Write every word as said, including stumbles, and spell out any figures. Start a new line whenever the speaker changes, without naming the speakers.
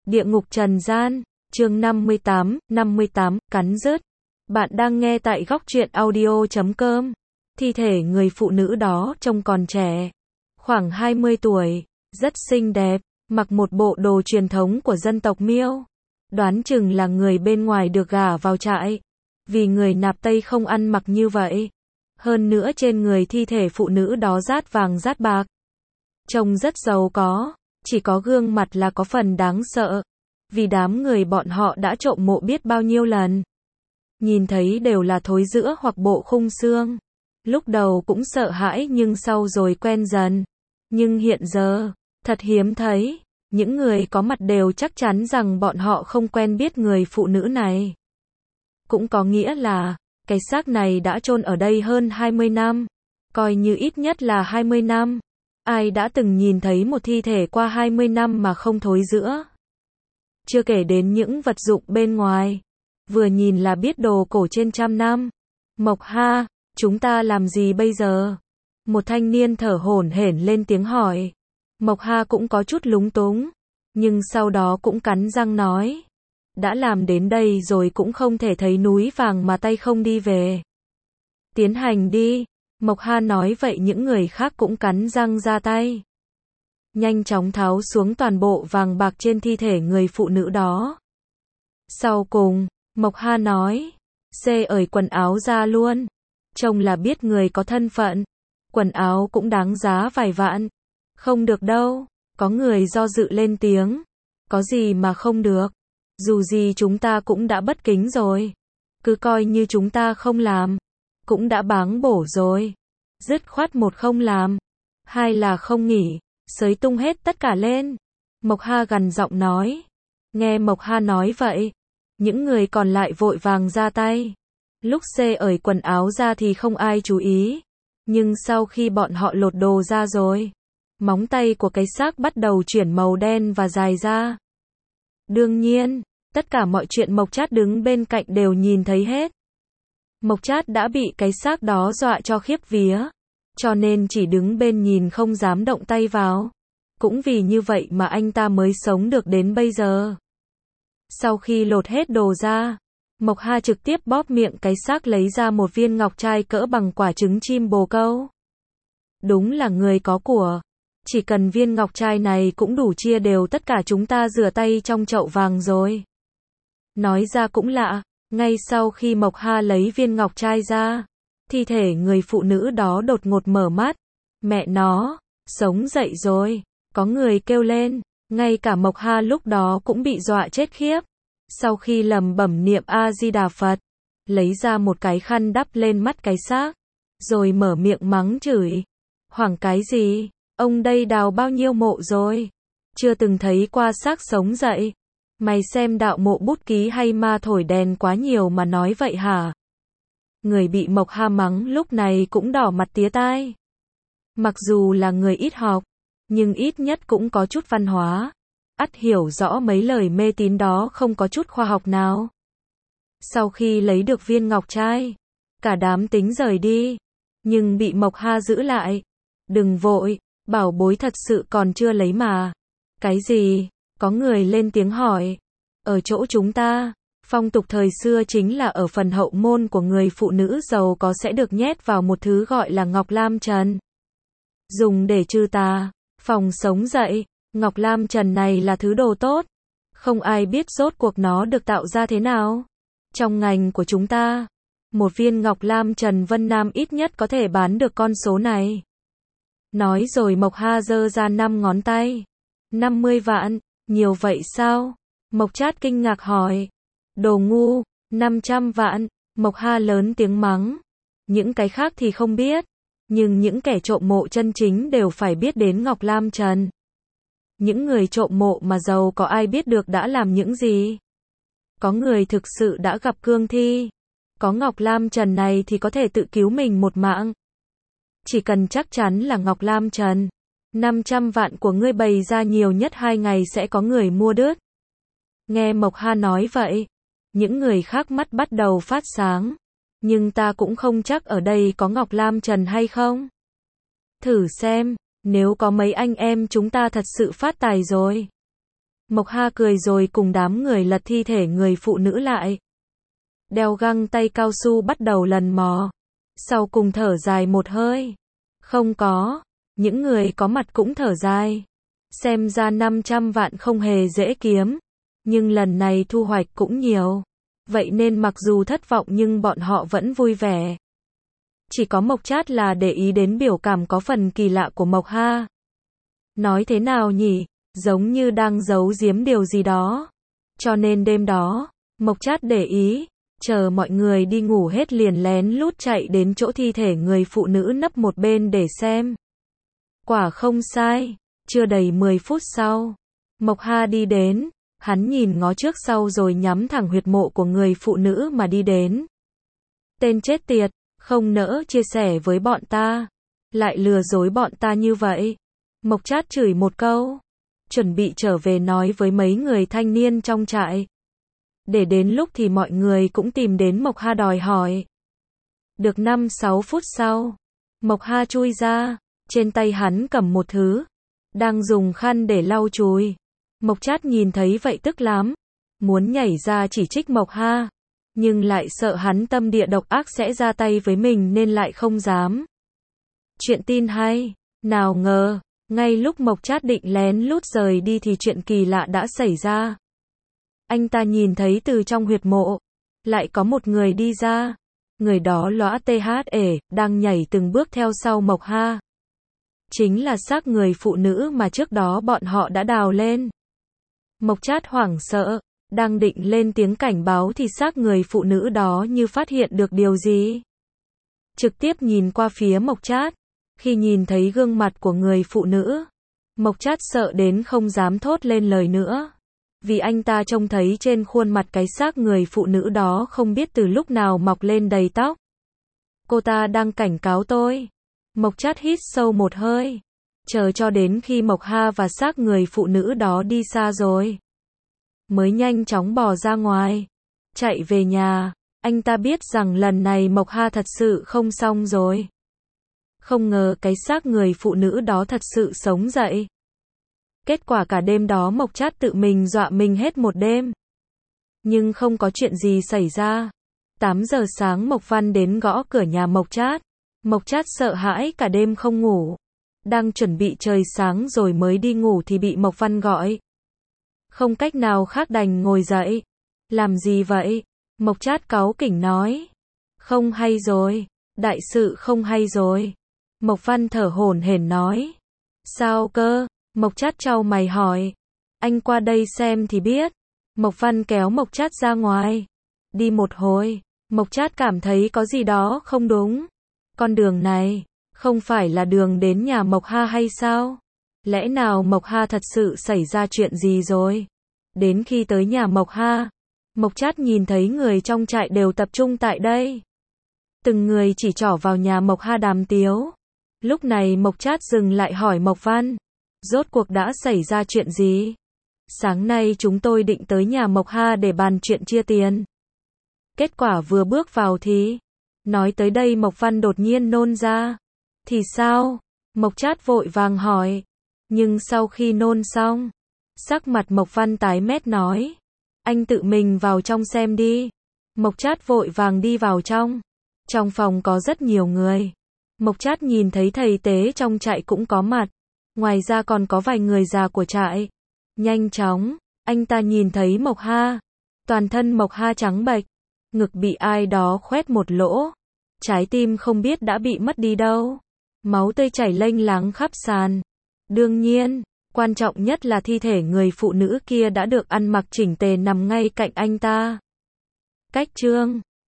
Địa ngục trần gian, chương năm mươi tám, năm mươi tám, cắn rứt. Bạn đang nghe tại góc truyện audio chấm com. Thi thể người phụ nữ đó trông còn trẻ, khoảng hai mươi tuổi, rất xinh đẹp, mặc một bộ đồ truyền thống của dân tộc Miêu. Đoán chừng là người bên ngoài được gả vào trại, vì người nạp Tây không ăn mặc như vậy. Hơn nữa trên người thi thể phụ nữ đó rát vàng rát bạc, trông rất giàu có, chỉ có gương mặt là có phần đáng sợ, vì đám người bọn họ đã trộm mộ biết bao nhiêu lần. Nhìn thấy đều là thối rữa hoặc bộ khung xương. Lúc đầu cũng sợ hãi nhưng sau rồi quen dần. Nhưng hiện giờ, thật hiếm thấy, những người có mặt đều chắc chắn rằng bọn họ không quen biết người phụ nữ này. Cũng có nghĩa là, cái xác này đã chôn ở đây hơn hai mươi năm, coi như ít nhất là hai mươi năm. Ai đã từng nhìn thấy một thi thể qua hai mươi năm mà không thối rữa? Chưa kể đến những vật dụng bên ngoài, vừa nhìn là biết đồ cổ trên trăm năm. Mộc Ha, chúng ta làm gì bây giờ? Một thanh niên thở hổn hển lên tiếng hỏi. Mộc Ha cũng có chút lúng túng, nhưng sau đó cũng cắn răng nói. Đã làm đến đây rồi cũng không thể thấy núi vàng mà tay không đi về. Tiến hành đi. Mộc Ha nói vậy những người khác cũng cắn răng ra tay. Nhanh chóng tháo xuống toàn bộ vàng bạc trên thi thể người phụ nữ đó. Sau cùng, Mộc Ha nói, xê ởi quần áo ra luôn. Trông là biết người có thân phận. Quần áo cũng đáng giá vài vạn. Không được đâu, có người do dự lên tiếng. Có gì mà không được. Dù gì chúng ta cũng đã bất kính rồi. Cứ coi như chúng ta không làm. Cũng đã báng bổ rồi. Dứt khoát một không làm. Hai là không nghỉ. Xới tung hết tất cả lên. Mộc Ha gằn giọng nói. Nghe Mộc Ha nói vậy, những người còn lại vội vàng ra tay. Lúc xê ởi quần áo ra thì không ai chú ý. Nhưng sau khi bọn họ lột đồ ra rồi, móng tay của cái xác bắt đầu chuyển màu đen và dài ra. Đương nhiên, tất cả mọi chuyện Mộc Trát đứng bên cạnh đều nhìn thấy hết. Mộc Trát đã bị cái xác đó dọa cho khiếp vía, cho nên chỉ đứng bên nhìn không dám động tay vào. Cũng vì như vậy mà anh ta mới sống được đến bây giờ. Sau khi lột hết đồ ra, Mộc Ha trực tiếp bóp miệng cái xác lấy ra một viên ngọc trai cỡ bằng quả trứng chim bồ câu. Đúng là người có của. Chỉ cần viên ngọc trai này cũng đủ chia đều tất cả chúng ta rửa tay trong chậu vàng rồi. Nói ra cũng lạ, ngay sau khi Mộc Ha lấy viên ngọc trai ra, thi thể người phụ nữ đó đột ngột mở mắt. Mẹ nó, sống dậy rồi. Có người kêu lên, ngay cả Mộc Ha lúc đó cũng bị dọa chết khiếp. Sau khi lẩm bẩm niệm A-di-đà Phật, lấy ra một cái khăn đắp lên mắt cái xác, rồi mở miệng mắng chửi. Hoảng cái gì? Ông đây đào bao nhiêu mộ rồi? Chưa từng thấy qua xác sống dậy. Mày xem đạo mộ bút ký hay ma thổi đèn quá nhiều mà nói vậy hả? Người bị Mộc Ha mắng lúc này cũng đỏ mặt tía tai. Mặc dù là người ít học, nhưng ít nhất cũng có chút văn hóa. Ắt hiểu rõ mấy lời mê tín đó không có chút khoa học nào. Sau khi lấy được viên ngọc trai, cả đám tính rời đi, nhưng bị Mộc Ha giữ lại. Đừng vội, bảo bối thật sự còn chưa lấy mà. Cái gì? Có người lên tiếng hỏi. Ở chỗ chúng ta, phong tục thời xưa chính là ở phần hậu môn của người phụ nữ giàu có sẽ được nhét vào một thứ gọi là ngọc lam trần. Dùng để trừ tà, phòng sống dậy. Ngọc lam trần này là thứ đồ tốt. Không ai biết rốt cuộc nó được tạo ra thế nào. Trong ngành của chúng ta, một viên ngọc lam trần Vân Nam ít nhất có thể bán được con số này. Nói rồi Mộc Ha giơ ra năm ngón tay. năm mươi vạn, nhiều vậy sao? Mộc Trát kinh ngạc hỏi. Đồ ngu, năm trăm vạn, Mộc Ha lớn tiếng mắng. Những cái khác thì không biết, nhưng những kẻ trộm mộ chân chính đều phải biết đến ngọc lam trần. Những người trộm mộ mà giàu có ai biết được đã làm những gì? Có người thực sự đã gặp cương thi. Có ngọc lam trần này thì có thể tự cứu mình một mạng. Chỉ cần chắc chắn là ngọc lam trần, năm trăm vạn của ngươi bày ra nhiều nhất hai ngày sẽ có người mua đứt. Nghe Mộc Ha nói vậy, những người khác mắt bắt đầu phát sáng. Nhưng ta cũng không chắc ở đây có ngọc lam trần hay không. Thử xem, nếu có mấy anh em chúng ta thật sự phát tài rồi. Mộc Ha cười rồi cùng đám người lật thi thể người phụ nữ lại. Đeo găng tay cao su bắt đầu lần mò. Sau cùng thở dài một hơi. Không có. Những người có mặt cũng thở dài. Xem ra năm trăm vạn không hề dễ kiếm. Nhưng lần này thu hoạch cũng nhiều. Vậy nên mặc dù thất vọng nhưng bọn họ vẫn vui vẻ. Chỉ có Mộc Trát là để ý đến biểu cảm có phần kỳ lạ của Mộc Ha. Nói thế nào nhỉ? Giống như đang giấu giếm điều gì đó. Cho nên đêm đó, Mộc Trát để ý, chờ mọi người đi ngủ hết liền lén lút chạy đến chỗ thi thể người phụ nữ nấp một bên để xem. Quả không sai, chưa đầy mười phút sau, Mộc Ha đi đến, hắn nhìn ngó trước sau rồi nhắm thẳng huyệt mộ của người phụ nữ mà đi đến. Tên chết tiệt, không nỡ chia sẻ với bọn ta, lại lừa dối bọn ta như vậy. Mộc Trát chửi một câu, chuẩn bị trở về nói với mấy người thanh niên trong trại. Để đến lúc thì mọi người cũng tìm đến Mộc Ha đòi hỏi. Được năm sáu phút sau, Mộc Ha chui ra, trên tay hắn cầm một thứ, đang dùng khăn để lau chùi. Mộc Trát nhìn thấy vậy tức lắm, muốn nhảy ra chỉ trích Mộc Ha, nhưng lại sợ hắn tâm địa độc ác sẽ ra tay với mình nên lại không dám. Chuyện tin hay, nào ngờ, ngay lúc Mộc Trát định lén lút rời đi thì chuyện kỳ lạ đã xảy ra. Anh ta nhìn thấy từ trong huyệt mộ, lại có một người đi ra. Người đó lõa tê hát ể, đang nhảy từng bước theo sau Mộc Ha. Chính là xác người phụ nữ mà trước đó bọn họ đã đào lên. Mộc Trát hoảng sợ, đang định lên tiếng cảnh báo thì xác người phụ nữ đó như phát hiện được điều gì. Trực tiếp nhìn qua phía Mộc Trát. Khi nhìn thấy gương mặt của người phụ nữ, Mộc Trát sợ đến không dám thốt lên lời nữa. Vì anh ta trông thấy trên khuôn mặt cái xác người phụ nữ đó không biết từ lúc nào mọc lên đầy tóc. Cô ta đang cảnh cáo tôi. Mộc Trát hít sâu một hơi, chờ cho đến khi Mộc Ha và xác người phụ nữ đó đi xa rồi, mới nhanh chóng bò ra ngoài, chạy về nhà. Anh ta biết rằng lần này Mộc Ha thật sự không xong rồi. Không ngờ cái xác người phụ nữ đó thật sự sống dậy. Kết quả cả đêm đó Mộc Trát tự mình dọa mình hết một đêm. Nhưng không có chuyện gì xảy ra. tám giờ sáng Mộc Văn đến gõ cửa nhà Mộc Trát. Mộc Trát sợ hãi cả đêm không ngủ. Đang chuẩn bị trời sáng rồi mới đi ngủ thì bị Mộc Văn gọi. Không cách nào khác đành ngồi dậy. Làm gì vậy? Mộc Trát cáu kỉnh nói. Không hay rồi. Đại sự không hay rồi. Mộc Văn thở hổn hển nói. Sao cơ? Mộc Trát chau mày hỏi. Anh qua đây xem thì biết. Mộc Văn kéo Mộc Trát ra ngoài. Đi một hồi, Mộc Trát cảm thấy có gì đó không đúng. Con đường này, không phải là đường đến nhà Mộc Ha hay sao? Lẽ nào Mộc Ha thật sự xảy ra chuyện gì rồi? Đến khi tới nhà Mộc Ha, Mộc Trát nhìn thấy người trong trại đều tập trung tại đây. Từng người chỉ trỏ vào nhà Mộc Ha đàm tiếu. Lúc này Mộc Trát dừng lại hỏi Mộc Văn. Rốt cuộc đã xảy ra chuyện gì? Sáng nay chúng tôi định tới nhà Mộc Ha để bàn chuyện chia tiền. Kết quả vừa bước vào thì... Nói tới đây Mộc Văn đột nhiên nôn ra. Thì sao? Mộc Trát vội vàng hỏi. Nhưng sau khi nôn xong, sắc mặt Mộc Văn tái mét nói. Anh tự mình vào trong xem đi. Mộc Trát vội vàng đi vào trong. Trong phòng có rất nhiều người. Mộc Trát nhìn thấy thầy tế trong trại cũng có mặt. Ngoài ra còn có vài người già của trại. Nhanh chóng, anh ta nhìn thấy Mộc Ha. Toàn thân Mộc Ha trắng bệch, ngực bị ai đó khoét một lỗ. Trái tim không biết đã bị mất đi đâu. Máu tươi chảy lênh láng khắp sàn. Đương nhiên, quan trọng nhất là thi thể người phụ nữ kia đã được ăn mặc chỉnh tề nằm ngay cạnh anh ta. Cách chương